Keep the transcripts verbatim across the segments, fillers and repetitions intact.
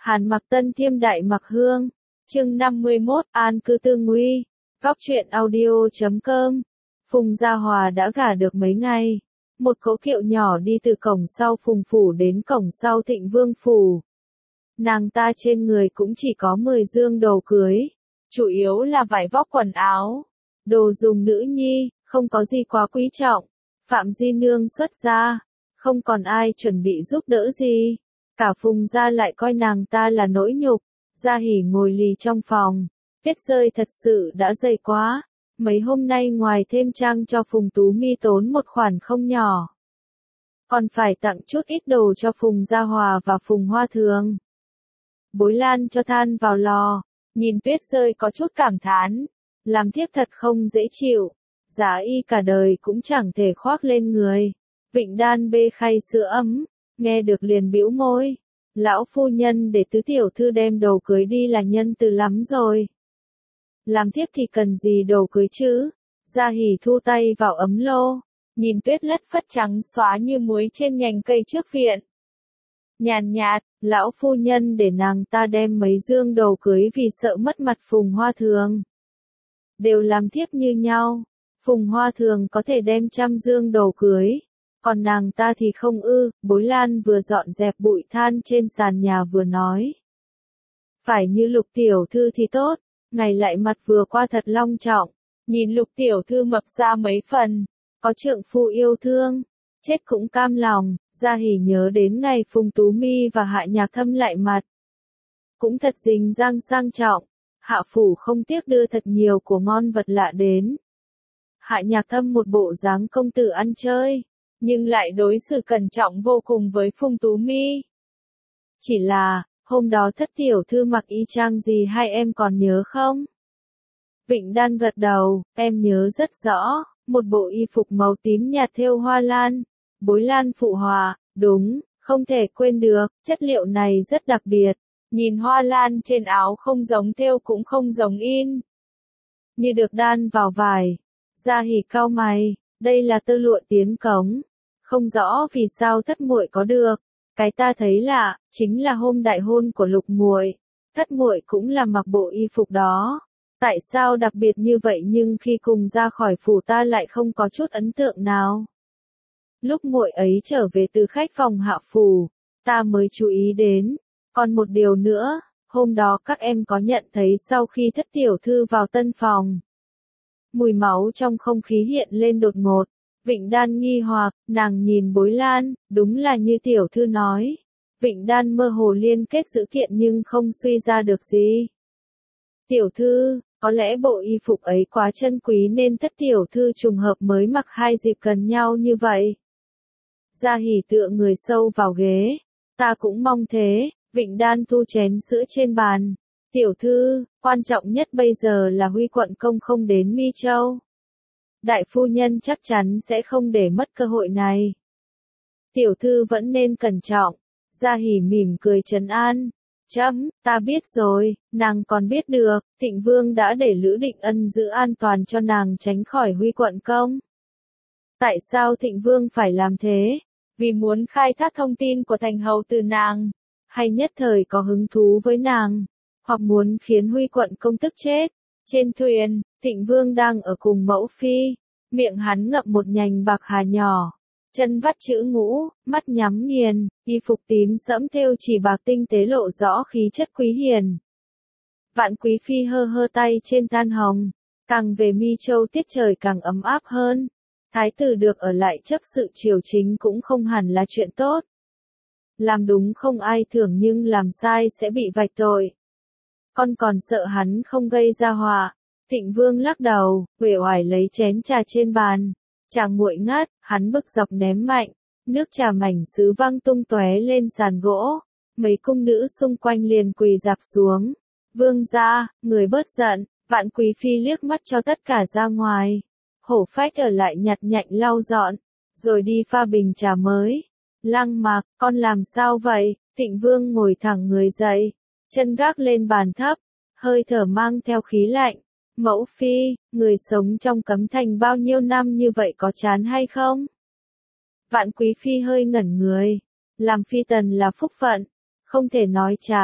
Hàn Mặc Tân Thiêm Đại Mặc Hương, chương năm mươi mốt, An cư tư nguy, góc truyện audio chấm com. Phùng Gia Hòa đã gả được mấy ngày, một cỗ kiệu nhỏ đi từ cổng sau Phùng phủ đến cổng sau Thịnh Vương phủ. Nàng ta trên người cũng chỉ có mười dương đồ cưới, chủ yếu là vải vóc quần áo, đồ dùng nữ nhi, không có gì quá quý trọng. Phạm Di Nương xuất gia, không còn ai chuẩn bị giúp đỡ gì. Cả Phùng gia lại coi nàng ta là nỗi nhục. Gia Hỉ ngồi lì trong phòng, tuyết rơi thật sự đã dày quá. Mấy hôm nay ngoài thêm trang cho Phùng Tú Mi tốn một khoản không nhỏ, còn phải tặng chút ít đồ cho Phùng Gia Hòa và Phùng Hoa Thường. Bối Lan cho than vào lò, nhìn tuyết rơi có chút cảm thán, làm thiếp thật không dễ chịu, giá y cả đời cũng chẳng thể khoác lên người. Vịnh Đan bê khay sữa ấm, nghe được liền bĩu môi. Lão phu nhân để tứ tiểu thư đem đồ cưới đi là nhân từ lắm rồi. Làm thiếp thì cần gì đồ cưới chứ? Gia Hỉ thu tay vào ấm lô, nhìn tuyết lất phất trắng xóa như muối trên nhành cây trước viện. Nhàn nhạt, lão phu nhân để nàng ta đem mấy dương đồ cưới vì sợ mất mặt Phùng Hoa Thường. Đều làm thiếp như nhau, Phùng Hoa Thường có thể đem trăm dương đồ cưới, còn nàng ta thì không ư. Bối Lan vừa dọn dẹp bụi than trên sàn nhà vừa nói. Phải như Lục tiểu thư thì tốt, ngày lại mặt vừa qua thật long trọng, nhìn Lục tiểu thư mập ra mấy phần, có trượng phu yêu thương, chết cũng cam lòng. Gia Hỉ nhớ đến ngày Phùng Tú Mi và Hạ Nhạc Thâm lại mặt, cũng thật rình rang sang trọng. Hạ phủ không tiếc đưa thật nhiều của ngon vật lạ đến. Hạ Nhạc Thâm một bộ dáng công tử ăn chơi, nhưng lại đối xử cẩn trọng vô cùng với Phùng Tú Mi. Chỉ là, hôm đó thất tiểu thư mặc y chang gì hai em còn nhớ không? Vịnh Đan gật đầu, em nhớ rất rõ, một bộ y phục màu tím nhạt thêu hoa lan. Bối Lan phụ hòa, đúng, không thể quên được, chất liệu này rất đặc biệt. Nhìn hoa lan trên áo không giống thêu cũng không giống in, như được đan vào vải. Gia Hỉ cau mày, đây là tơ lụa tiến cống, không rõ vì sao thất muội có được. Cái ta thấy lạ, chính là hôm đại hôn của Lục muội, thất muội cũng là mặc bộ y phục đó. Tại sao đặc biệt như vậy nhưng khi cùng ra khỏi phủ ta lại không có chút ấn tượng nào? Lúc muội ấy trở về từ khách phòng Hạ phủ, ta mới chú ý đến. Còn một điều nữa, hôm đó các em có nhận thấy sau khi thất tiểu thư vào tân phòng, mùi máu trong không khí hiện lên đột ngột. Vịnh Đan nghi hoặc, nàng nhìn Bối Lan, đúng là như tiểu thư nói. Vịnh Đan mơ hồ liên kết dữ kiện nhưng không suy ra được gì. Tiểu thư, có lẽ bộ y phục ấy quá chân quý nên thất tiểu thư trùng hợp mới mặc hai dịp gần nhau như vậy. Gia Hỉ tựa người sâu vào ghế, ta cũng mong thế. Vịnh Đan thu chén sữa trên bàn. Tiểu thư, quan trọng nhất bây giờ là Huy quận công không đến Mi Châu. Đại phu nhân chắc chắn sẽ không để mất cơ hội này. Tiểu thư vẫn nên cẩn trọng. Gia Hỉ mỉm cười trấn an. Chấm, ta biết rồi, nàng còn biết được, Thịnh Vương đã để Lữ Định Ân giữ an toàn cho nàng tránh khỏi Huy quận công. Tại sao Thịnh Vương phải làm thế? Vì muốn khai thác thông tin của thành hầu từ nàng, hay nhất thời có hứng thú với nàng, hoặc muốn khiến Huy quận công tức chết. Trên thuyền, Thịnh Vương đang ở cùng mẫu phi, miệng hắn ngậm một nhành bạc hà nhỏ, chân vắt chữ ngũ, mắt nhắm nghiền, y phục tím sẫm thêu chỉ bạc tinh tế lộ rõ khí chất quý hiền. Vạn Quý phi hơ hơ tay trên than hồng, càng về Mi Châu tiết trời càng ấm áp hơn. Thái tử được ở lại chấp sự triều chính cũng không hẳn là chuyện tốt. Làm đúng không ai thưởng nhưng làm sai sẽ bị vạch tội. Con còn sợ hắn không gây ra họa. Thịnh Vương lắc đầu, uể oải lấy chén trà trên bàn. Trà nguội ngát, hắn bực dọc ném mạnh. Nước trà mảnh sứ văng tung tóe lên sàn gỗ. Mấy cung nữ xung quanh liền quỳ rạp xuống. Vương gia, người bớt giận. Vạn Quý phi liếc mắt cho tất cả ra ngoài. Hổ Phách ở lại nhặt nhạnh lau dọn, rồi đi pha bình trà mới. Lăng Mạc, con làm sao vậy? Thịnh Vương ngồi thẳng người dậy, chân gác lên bàn thấp, hơi thở mang theo khí lạnh. Mẫu phi, người sống trong cấm thành bao nhiêu năm như vậy có chán hay không? Vạn Quý phi hơi ngẩn người, làm phi tần là phúc phận, không thể nói chán,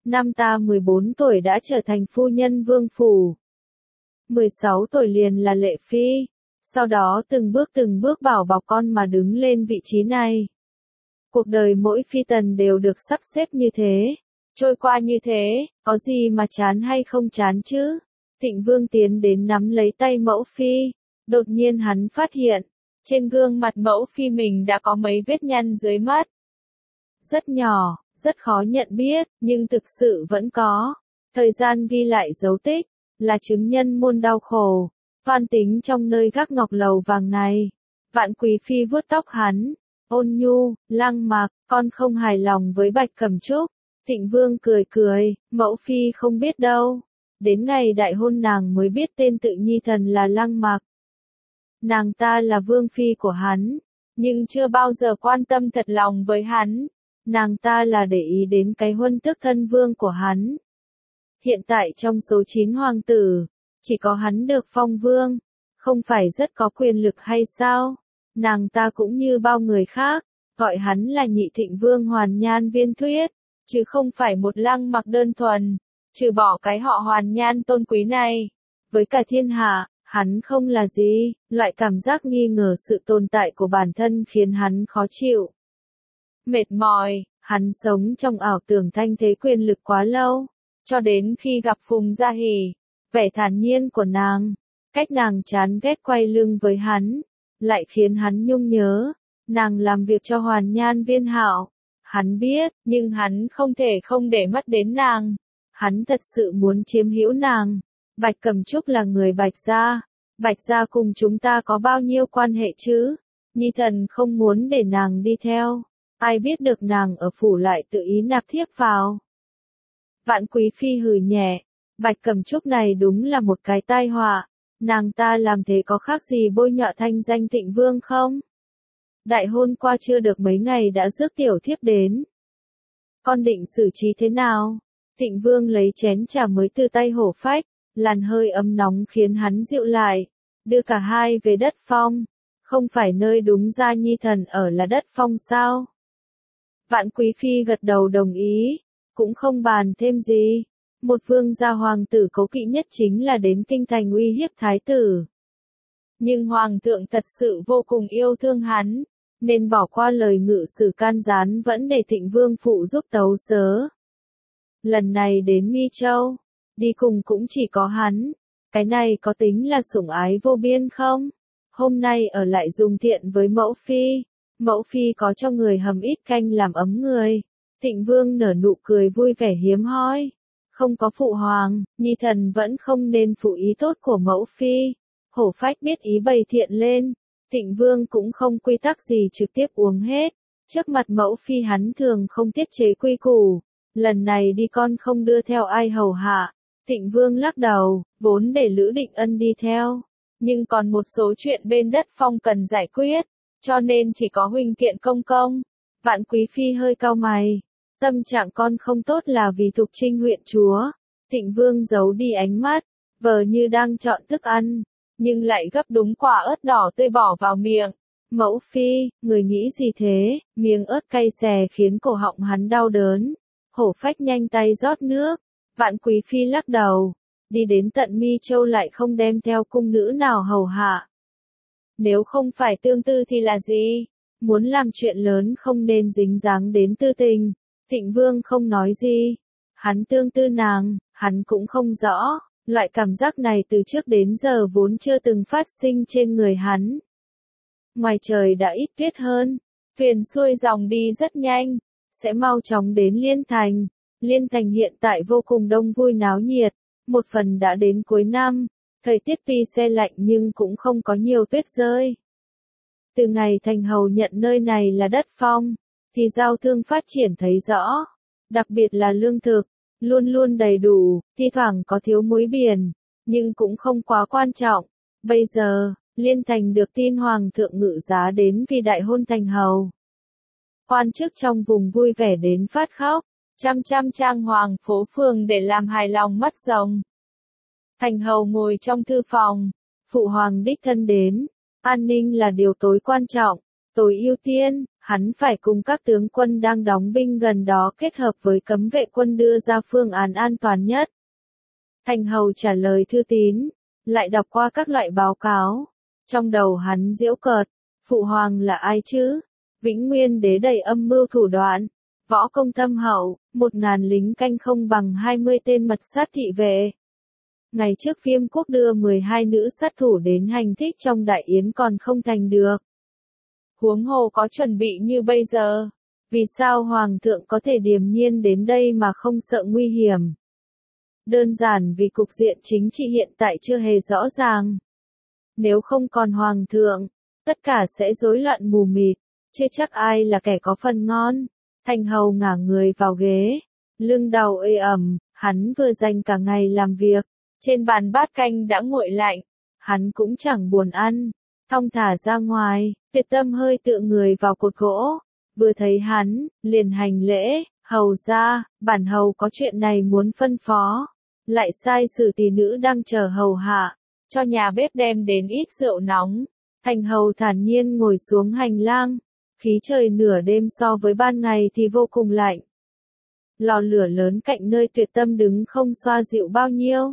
Năm ta mười bốn tuổi đã trở thành phu nhân vương phủ. mười sáu tuổi liền là lệ phi, sau đó từng bước từng bước bảo bọc con mà đứng lên vị trí này. Cuộc đời mỗi phi tần đều được sắp xếp như thế, trôi qua như thế, có gì mà chán hay không chán chứ? Thịnh Vương tiến đến nắm lấy tay mẫu phi, đột nhiên hắn phát hiện, trên gương mặt mẫu phi mình đã có mấy vết nhăn dưới mắt. Rất nhỏ, rất khó nhận biết, nhưng thực sự vẫn có. Thời gian ghi lại dấu tích, là chứng nhân muôn đau khổ, toan tính trong nơi gác ngọc lầu vàng này. Vạn Quý Phi vuốt tóc hắn, ôn nhu, Lăng Mạc, con không hài lòng với Bạch Cẩm Trúc. Thịnh Vương cười cười, mẫu phi không biết đâu. Đến ngày đại hôn nàng mới biết tên tự nhi thần là Lăng Mạc. Nàng ta là vương phi của hắn, nhưng chưa bao giờ quan tâm thật lòng với hắn. Nàng ta là để ý đến cái huân tước thân vương của hắn. Hiện tại trong số chín hoàng tử, chỉ có hắn được phong vương, không phải rất có quyền lực hay sao? Nàng ta cũng như bao người khác, gọi hắn là nhị thịnh vương Hoàn Nhan Viên Thuyết, chứ không phải một Lăng Mặc đơn thuần, trừ bỏ cái họ Hoàn Nhan tôn quý này. Với cả thiên hạ, hắn không là gì, loại cảm giác nghi ngờ sự tồn tại của bản thân khiến hắn khó chịu. Mệt mỏi, hắn sống trong ảo tưởng thanh thế quyền lực quá lâu, cho đến khi gặp Phùng Gia Hỷ, vẻ thản nhiên của nàng, cách nàng chán ghét quay lưng với hắn, lại khiến hắn nhung nhớ. Nàng làm việc cho Hoàn Nhan Viên Hạo, hắn biết, nhưng hắn không thể không để mắt đến nàng. Hắn thật sự muốn chiếm hữu nàng. Bạch Cẩm Trúc là người Bạch gia, Bạch gia cùng chúng ta có bao nhiêu quan hệ chứ? Nhi thần không muốn để nàng đi theo. Ai biết được nàng ở phủ lại tự ý nạp thiếp vào. Vạn Quý Phi hừ nhẹ, Bạch Cẩm Trúc này đúng là một cái tai họa. Nàng ta làm thế có khác gì bôi nhọ thanh danh Thịnh Vương không? Đại hôn qua chưa được mấy ngày đã rước tiểu thiếp đến. Con định xử trí thế nào? Thịnh Vương lấy chén trà mới từ tay Hổ Phách, làn hơi ấm nóng khiến hắn dịu lại, đưa cả hai về đất phong. Không phải nơi đúng ra nhi thần ở là đất phong sao? Vạn Quý Phi gật đầu đồng ý, cũng không bàn thêm gì. Một vương gia hoàng tử cố kỵ nhất chính là đến kinh thành uy hiếp thái tử. Nhưng hoàng thượng thật sự vô cùng yêu thương hắn, nên bỏ qua lời ngự sử can gián vẫn để Thịnh Vương phụ giúp tấu sớ. Lần này đến Mi Châu, đi cùng cũng chỉ có hắn, cái này có tính là sủng ái vô biên không? Hôm nay ở lại dùng thiện với mẫu phi, mẫu phi có cho người hầm ít canh làm ấm người. Thịnh Vương nở nụ cười vui vẻ hiếm hoi. Không có phụ hoàng, nhi thần vẫn không nên phụ ý tốt của mẫu phi. Hổ Phách biết ý bày thiện lên, Thịnh Vương cũng không quy tắc gì trực tiếp uống hết. Trước mặt mẫu phi hắn thường không tiết chế quy củ. Lần này đi con không đưa theo ai hầu hạ. Thịnh Vương lắc đầu, vốn để Lữ Định Ân đi theo. Nhưng còn một số chuyện bên đất phong cần giải quyết, cho nên chỉ có Huỳnh Kiện công công. Vạn Quý Phi hơi cau mày. Tâm trạng con không tốt là vì Thục Trinh huyện chúa. Thịnh Vương giấu đi ánh mắt, vờ như đang chọn thức ăn, nhưng lại gấp đúng quả ớt đỏ tươi bỏ vào miệng. Mẫu phi, người nghĩ gì thế? Miếng ớt cay xè khiến cổ họng hắn đau đớn. Hổ Phách nhanh tay rót nước. Vạn Quý Phi lắc đầu, đi đến tận Mi Châu lại không đem theo cung nữ nào hầu hạ. Nếu không phải tương tư thì là gì? Muốn làm chuyện lớn không nên dính dáng đến tư tình. Thịnh Vương không nói gì. Hắn tương tư nàng, hắn cũng không rõ. Loại cảm giác này từ trước đến giờ vốn chưa từng phát sinh trên người hắn. Ngoài trời đã ít tuyết hơn, thuyền xuôi dòng đi rất nhanh, sẽ mau chóng đến Liên Thành. Liên Thành hiện tại vô cùng đông vui náo nhiệt, một phần đã đến cuối năm, thời tiết tuy se lạnh nhưng cũng không có nhiều tuyết rơi. Từ ngày thành hầu nhận nơi này là đất phong, thì giao thương phát triển thấy rõ, đặc biệt là lương thực, luôn luôn đầy đủ, thi thoảng có thiếu muối biển, nhưng cũng không quá quan trọng. Bây giờ, Liên Thành được tin Hoàng thượng ngự giá đến vì đại hôn thành hầu. Quan chức trong vùng vui vẻ đến phát khóc, trăm trăm trang hoàng phố phường để làm hài lòng mắt rồng. Thành hầu ngồi trong thư phòng, phụ hoàng đích thân đến, an ninh là điều tối quan trọng, tối ưu tiên, Hắn phải cùng các tướng quân đang đóng binh gần đó kết hợp với cấm vệ quân đưa ra phương án an toàn nhất. Thành hầu trả lời thư tín, lại đọc qua các loại báo cáo. Trong đầu hắn giễu cợt, phụ hoàng là ai chứ? Vĩnh Nguyên đế đầy âm mưu thủ đoạn, võ công thâm hậu, một ngàn lính canh không bằng hai mươi tên mật sát thị vệ. Ngày trước Viêm quốc đưa mười hai nữ sát thủ đến hành thích trong đại yến còn không thành được. Huống hồ có chuẩn bị như bây giờ, vì sao hoàng thượng có thể điềm nhiên đến đây mà không sợ nguy hiểm? Đơn giản vì cục diện chính trị hiện tại chưa hề rõ ràng. Nếu không còn hoàng thượng, tất cả sẽ rối loạn mù mịt, chưa chắc ai là kẻ có phần ngon. Thành hầu ngả người vào ghế, lưng đầu ê ẩm, hắn vừa dành cả ngày làm việc, trên bàn bát canh đã nguội lạnh, hắn cũng chẳng buồn ăn, thong thả ra ngoài, Tuyệt Tâm hơi tựa người vào cột gỗ, vừa thấy hắn, liền hành lễ, hầu ra, bản hầu có chuyện này muốn phân phó, lại sai sử tỷ nữ đang chờ hầu hạ, cho nhà bếp đem đến ít rượu nóng. Thành hầu thản nhiên ngồi xuống hành lang, khí trời nửa đêm so với ban ngày thì vô cùng lạnh. Lò lửa lớn cạnh nơi Tuyệt Tâm đứng không xoa dịu bao nhiêu.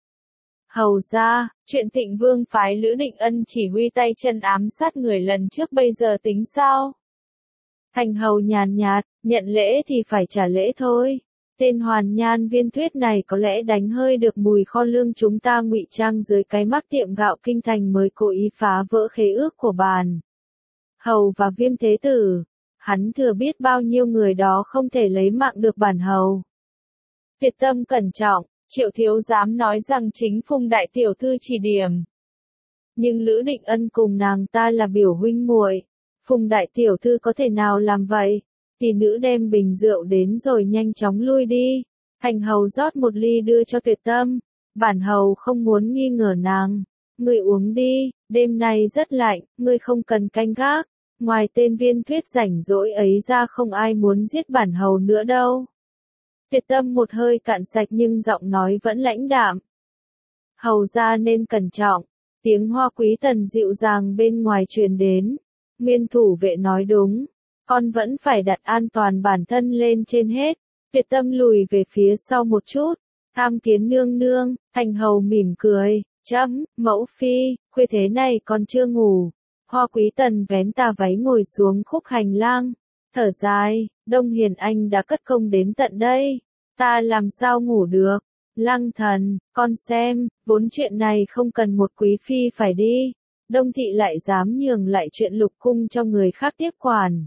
Hầu ra, chuyện Thịnh Vương phái Lữ Định Ân chỉ huy tay chân ám sát người lần trước bây giờ tính sao? Thành hầu nhàn nhạt, nhận lễ thì phải trả lễ thôi. Tên Hoàn Nhan Viên Thuyết này có lẽ đánh hơi được mùi kho lương chúng ta ngụy trang dưới cái mác tiệm gạo kinh thành mới cố ý phá vỡ khế ước của bàn hầu và Viêm thế tử. Hắn thừa biết bao nhiêu người đó không thể lấy mạng được bản hầu. Tuyệt Tâm cẩn trọng, Triệu thiếu giám nói rằng chính Phùng đại tiểu thư chỉ điểm. Nhưng Lữ Định Ân cùng nàng ta là biểu huynh muội, Phùng đại tiểu thư có thể nào làm vậy? Tỷ nữ đem bình rượu đến rồi nhanh chóng lui đi. Thành hầu rót một ly đưa cho Tuyệt Tâm. Bản hầu không muốn nghi ngờ nàng. Ngươi uống đi, đêm nay rất lạnh, ngươi không cần canh gác. Ngoài tên Viên Thuyết rảnh rỗi ấy ra không ai muốn giết bản hầu nữa đâu. Tuyệt Tâm một hơi cạn sạch nhưng giọng nói vẫn lãnh đạm. Hầu ra nên cẩn trọng. Tiếng Hoa Quý Tần dịu dàng bên ngoài truyền đến. Nguyên thủ vệ nói đúng. Con vẫn phải đặt an toàn bản thân lên trên hết. Tuyệt Tâm lùi về phía sau một chút. Tham kiến nương nương, Thành hầu mỉm cười. Chấm, mẫu phi, khuya thế này con chưa ngủ. Hoa Quý Tần vén tà váy ngồi xuống khúc hành lang. Thở dài, Đông Hiền Anh đã cất công đến tận đây. Ta làm sao ngủ được? Lăng thần, con xem, vốn chuyện này không cần một quý phi phải đi. Đông thị lại dám nhường lại chuyện lục cung cho người khác tiếp quản.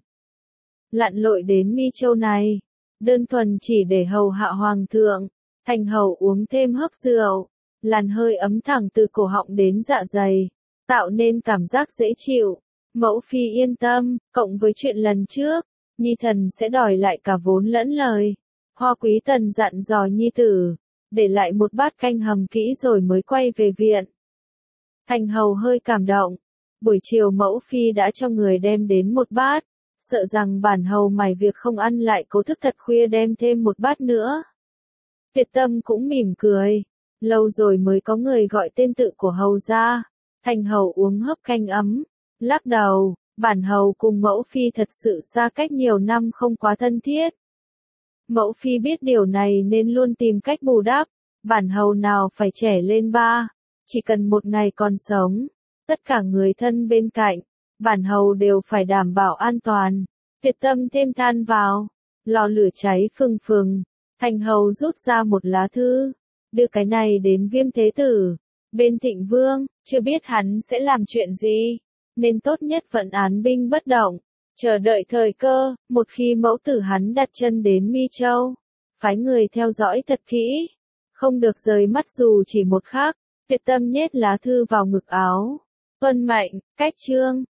Lặn lội đến Mi Châu này, đơn thuần chỉ để hầu hạ hoàng thượng. Thành hầu uống thêm hớp rượu, làn hơi ấm thẳng từ cổ họng đến dạ dày, tạo nên cảm giác dễ chịu. Mẫu phi yên tâm, cộng với chuyện lần trước, Nhi thần sẽ đòi lại cả vốn lẫn lời. Hoa Quý Tần dặn dò nhi tử, để lại một bát canh hầm kỹ rồi mới quay về viện. Thành hầu hơi cảm động, buổi chiều mẫu phi đã cho người đem đến một bát, sợ rằng bản hầu mày việc không ăn lại cố thức thật khuya đem thêm một bát nữa. Tuyệt Tâm cũng mỉm cười, lâu rồi mới có người gọi tên tự của hầu ra. Thành hầu uống hớp canh ấm, lắc đầu, bản hầu cùng mẫu phi thật sự xa cách nhiều năm không quá thân thiết. Mẫu phi biết điều này nên luôn tìm cách bù đắp, bản hầu nào phải trẻ lên ba, chỉ cần một ngày còn sống, tất cả người thân bên cạnh, bản hầu đều phải đảm bảo an toàn. Tuyệt Tâm thêm than vào, lò lửa cháy phừng phừng, Thành hầu rút ra một lá thư, đưa cái này đến Viêm thế tử, bên Thịnh Vương, chưa biết hắn sẽ làm chuyện gì, nên tốt nhất vẫn án binh bất động, chờ đợi thời cơ. Một khi mẫu tử hắn đặt chân đến Mi Châu, phái người theo dõi thật kỹ, không được rời mắt dù chỉ một khắc. Tuyệt Tâm nhét lá thư vào ngực áo, tuân mệnh, cách chương.